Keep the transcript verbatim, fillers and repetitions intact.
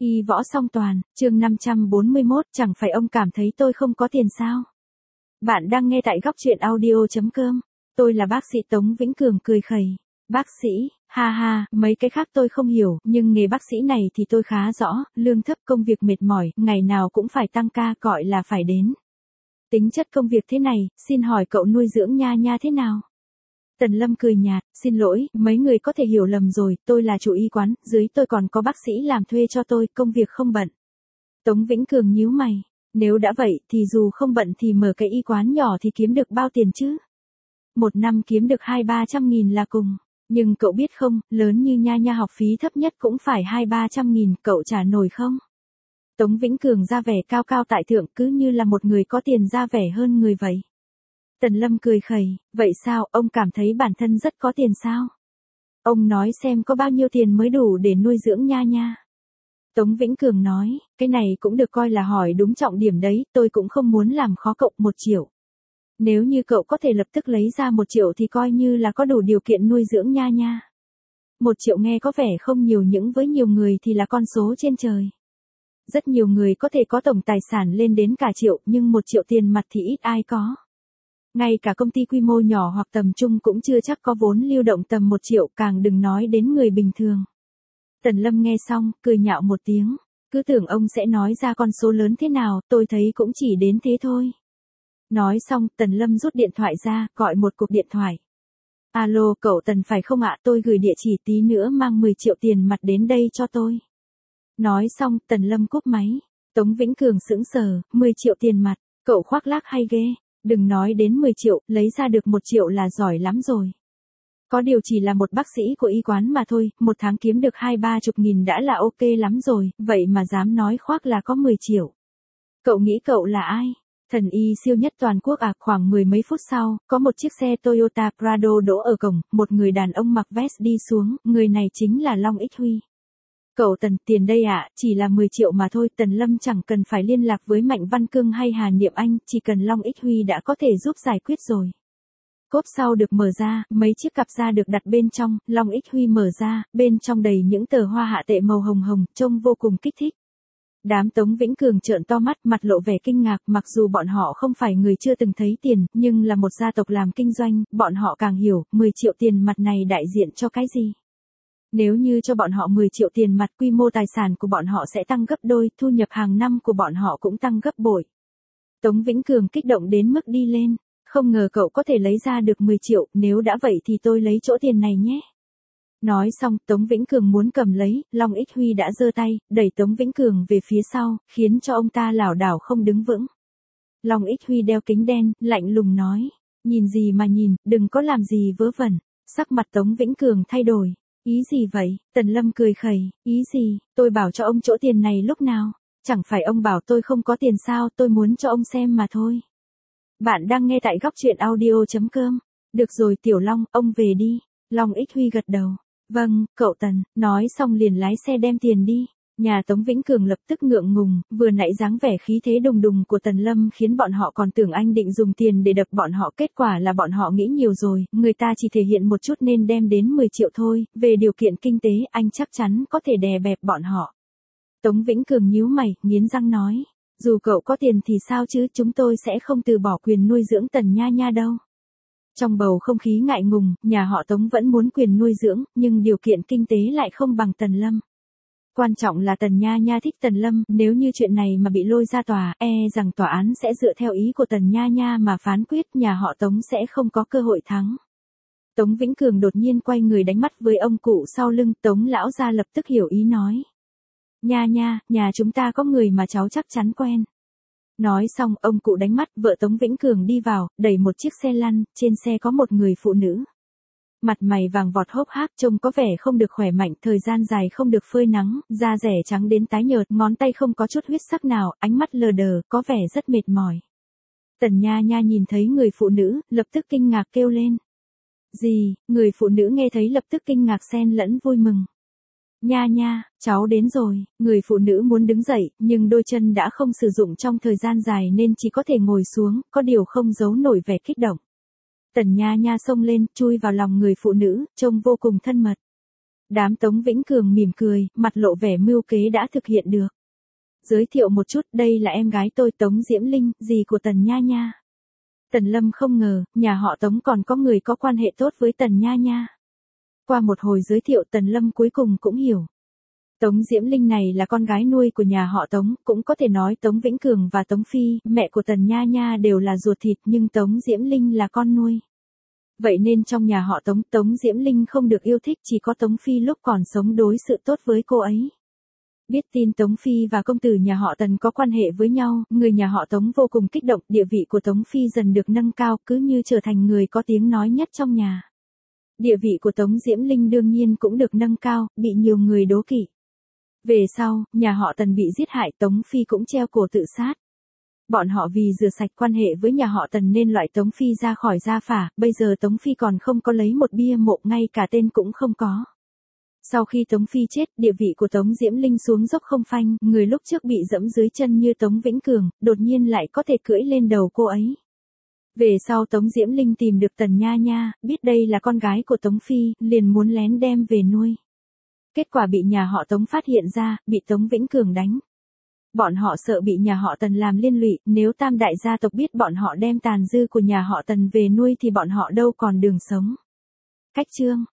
Y võ song toàn, chương năm trăm bốn mươi mốt, chẳng phải ông cảm thấy tôi không có tiền sao? Bạn đang nghe tại góc truyện audio chấm com. Tôi là bác sĩ Tống Vĩnh Cường cười khẩy. Bác sĩ, ha ha, mấy cái khác tôi không hiểu, nhưng nghề bác sĩ này thì tôi khá rõ, lương thấp, công việc mệt mỏi, ngày nào cũng phải tăng ca, gọi là phải đến. Tính chất công việc thế này, xin hỏi cậu nuôi dưỡng Nha Nha thế nào? Tần Lâm cười nhạt, xin lỗi, mấy người có thể hiểu lầm rồi, tôi là chủ y quán, dưới tôi còn có bác sĩ làm thuê cho tôi, công việc không bận. Tống Vĩnh Cường nhíu mày, nếu đã vậy thì dù không bận thì mở cái y quán nhỏ thì kiếm được bao tiền chứ? Một năm kiếm được hai ba trăm nghìn là cùng, nhưng cậu biết không, lớn như Nha Nha học phí thấp nhất cũng phải hai ba trăm nghìn, cậu trả nổi không? Tống Vĩnh Cường ra vẻ cao cao tại thượng, cứ như là một người có tiền ra vẻ hơn người vậy. Tần Lâm cười khẩy, vậy sao, ông cảm thấy bản thân rất có tiền sao? Ông nói xem có bao nhiêu tiền mới đủ để nuôi dưỡng Nha Nha. Tống Vĩnh Cường nói, cái này cũng được coi là hỏi đúng trọng điểm đấy, tôi cũng không muốn làm khó cậu. Một triệu. Nếu như cậu có thể lập tức lấy ra một triệu thì coi như là có đủ điều kiện nuôi dưỡng Nha Nha. Một triệu nghe có vẻ không nhiều, nhưng với nhiều người thì là con số trên trời. Rất nhiều người có thể có tổng tài sản lên đến cả triệu, nhưng một triệu tiền mặt thì ít ai có. Ngay cả công ty quy mô nhỏ hoặc tầm trung cũng chưa chắc có vốn lưu động tầm một triệu, càng đừng nói đến người bình thường. Tần Lâm nghe xong, cười nhạo một tiếng. Cứ tưởng ông sẽ nói ra con số lớn thế nào, tôi thấy cũng chỉ đến thế thôi. Nói xong, Tần Lâm rút điện thoại ra, gọi một cuộc điện thoại. Alo, cậu Tần phải không ạ, tôi gửi địa chỉ, tí nữa mang mười triệu tiền mặt đến đây cho tôi. Nói xong, Tần Lâm cúp máy. Tống Vĩnh Cường sững sờ, mười triệu tiền mặt, cậu khoác lác hay ghê. Đừng nói đến mười triệu, lấy ra được một triệu là giỏi lắm rồi. Có điều chỉ là một bác sĩ của y quán mà thôi, một tháng kiếm được hai ba chục nghìn đã là ok lắm rồi, vậy mà dám nói khoác là có mười triệu. Cậu nghĩ cậu là ai? Thần y siêu nhất toàn quốc à? Khoảng mười mấy phút sau, có một chiếc xe Toyota Prado đỗ ở cổng, một người đàn ông mặc vest đi xuống, người này chính là Long Ích Huy. Cậu Tần, tiền đây ạ, à, chỉ là mười triệu mà thôi. Tần Lâm chẳng cần phải liên lạc với Mạnh Văn Cương hay Hà Niệm Anh, chỉ cần Long Ích Huy đã có thể giúp giải quyết rồi. Cốp sau được mở ra, mấy chiếc cặp da được đặt bên trong, Long Ích Huy mở ra, bên trong đầy những tờ hoa hạ tệ màu hồng hồng, trông vô cùng kích thích. Đám Tống Vĩnh Cường trợn to mắt, mặt lộ vẻ kinh ngạc, mặc dù bọn họ không phải người chưa từng thấy tiền, nhưng là một gia tộc làm kinh doanh, bọn họ càng hiểu, mười triệu tiền mặt này đại diện cho cái gì. Nếu như cho bọn họ mười triệu tiền mặt, quy mô tài sản của bọn họ sẽ tăng gấp đôi, thu nhập hàng năm của bọn họ cũng tăng gấp bội. Tống Vĩnh Cường kích động đến mức đi lên. Không ngờ cậu có thể lấy ra được mười triệu, nếu đã vậy thì tôi lấy chỗ tiền này nhé. Nói xong, Tống Vĩnh Cường muốn cầm lấy, Long Ích Huy đã giơ tay, đẩy Tống Vĩnh Cường về phía sau, khiến cho ông ta lảo đảo không đứng vững. Long Ích Huy đeo kính đen, lạnh lùng nói, nhìn gì mà nhìn, đừng có làm gì vớ vẩn. Sắc mặt Tống Vĩnh Cường thay đổi. Ý gì vậy? Tần Lâm cười khẩy, ý gì, tôi bảo cho ông chỗ tiền này lúc nào? Chẳng phải ông bảo tôi không có tiền sao, tôi muốn cho ông xem mà thôi. Bạn đang nghe tại góc truyện audio chấm com. Được rồi Tiểu Long, ông về đi. Long Ích Huy gật đầu. Vâng, cậu Tần, nói xong liền lái xe đem tiền đi. Nhà Tống Vĩnh Cường lập tức ngượng ngùng, vừa nãy dáng vẻ khí thế đùng đùng của Tần Lâm khiến bọn họ còn tưởng anh định dùng tiền để đập bọn họ, kết quả là bọn họ nghĩ nhiều rồi, người ta chỉ thể hiện một chút nên đem đến mười triệu thôi, về điều kiện kinh tế anh chắc chắn có thể đè bẹp bọn họ. Tống Vĩnh Cường nhíu mày, nghiến răng nói, dù cậu có tiền thì sao chứ, chúng tôi sẽ không từ bỏ quyền nuôi dưỡng Tần Nha Nha đâu. Trong bầu không khí ngại ngùng, nhà họ Tống vẫn muốn quyền nuôi dưỡng, nhưng điều kiện kinh tế lại không bằng Tần Lâm. Quan trọng là Tần Nha Nha thích Tần Lâm, nếu như chuyện này mà bị lôi ra tòa, e rằng tòa án sẽ dựa theo ý của Tần Nha Nha mà phán quyết, nhà họ Tống sẽ không có cơ hội thắng. Tống Vĩnh Cường đột nhiên quay người đánh mắt với ông cụ sau lưng, Tống lão gia lập tức hiểu ý nói. Nha Nha, nhà chúng ta có người mà cháu chắc chắn quen. Nói xong, ông cụ đánh mắt, vợ Tống Vĩnh Cường đi vào, đẩy một chiếc xe lăn, trên xe có một người phụ nữ. Mặt mày vàng vọt hốc hác, trông có vẻ không được khỏe mạnh, thời gian dài không được phơi nắng, da rẻ trắng đến tái nhợt, ngón tay không có chút huyết sắc nào, ánh mắt lờ đờ, có vẻ rất mệt mỏi. Tần Nha Nha nhìn thấy người phụ nữ, lập tức kinh ngạc kêu lên. Gì? Người phụ nữ nghe thấy lập tức kinh ngạc xen lẫn vui mừng. Nha Nha, cháu đến rồi. Người phụ nữ muốn đứng dậy, nhưng đôi chân đã không sử dụng trong thời gian dài nên chỉ có thể ngồi xuống, có điều không giấu nổi vẻ kích động. Tần Nha Nha xông lên, chui vào lòng người phụ nữ, trông vô cùng thân mật. Đám Tống Vĩnh Cường mỉm cười, mặt lộ vẻ mưu kế đã thực hiện được. Giới thiệu một chút, đây là em gái tôi Tống Diễm Linh, dì của Tần Nha Nha. Tần Lâm không ngờ, nhà họ Tống còn có người có quan hệ tốt với Tần Nha Nha. Qua một hồi giới thiệu Tần Lâm cuối cùng cũng hiểu. Tống Diễm Linh này là con gái nuôi của nhà họ Tống, cũng có thể nói Tống Vĩnh Cường và Tống Phi, mẹ của Tần Nha Nha đều là ruột thịt nhưng Tống Diễm Linh là con nuôi. Vậy nên trong nhà họ Tống, Tống Diễm Linh không được yêu thích, chỉ có Tống Phi lúc còn sống đối xử tốt với cô ấy. Biết tin Tống Phi và công tử nhà họ Tần có quan hệ với nhau, người nhà họ Tống vô cùng kích động, địa vị của Tống Phi dần được nâng cao, cứ như trở thành người có tiếng nói nhất trong nhà. Địa vị của Tống Diễm Linh đương nhiên cũng được nâng cao, bị nhiều người đố kỵ. Về sau, nhà họ Tần bị giết hại, Tống Phi cũng treo cổ tự sát. Bọn họ vì rửa sạch quan hệ với nhà họ Tần nên loại Tống Phi ra khỏi gia phả, bây giờ Tống Phi còn không có lấy một bia mộ, ngay cả tên cũng không có. Sau khi Tống Phi chết, địa vị của Tống Diễm Linh xuống dốc không phanh, người lúc trước bị dẫm dưới chân như Tống Vĩnh Cường, đột nhiên lại có thể cưỡi lên đầu cô ấy. Về sau Tống Diễm Linh tìm được Tần Nha Nha, biết đây là con gái của Tống Phi, liền muốn lén đem về nuôi. Kết quả bị nhà họ Tống phát hiện ra, bị Tống Vĩnh Cường đánh. Bọn họ sợ bị nhà họ Tần làm liên lụy, nếu tam đại gia tộc biết bọn họ đem tàn dư của nhà họ Tần về nuôi thì bọn họ đâu còn đường sống. Cách chương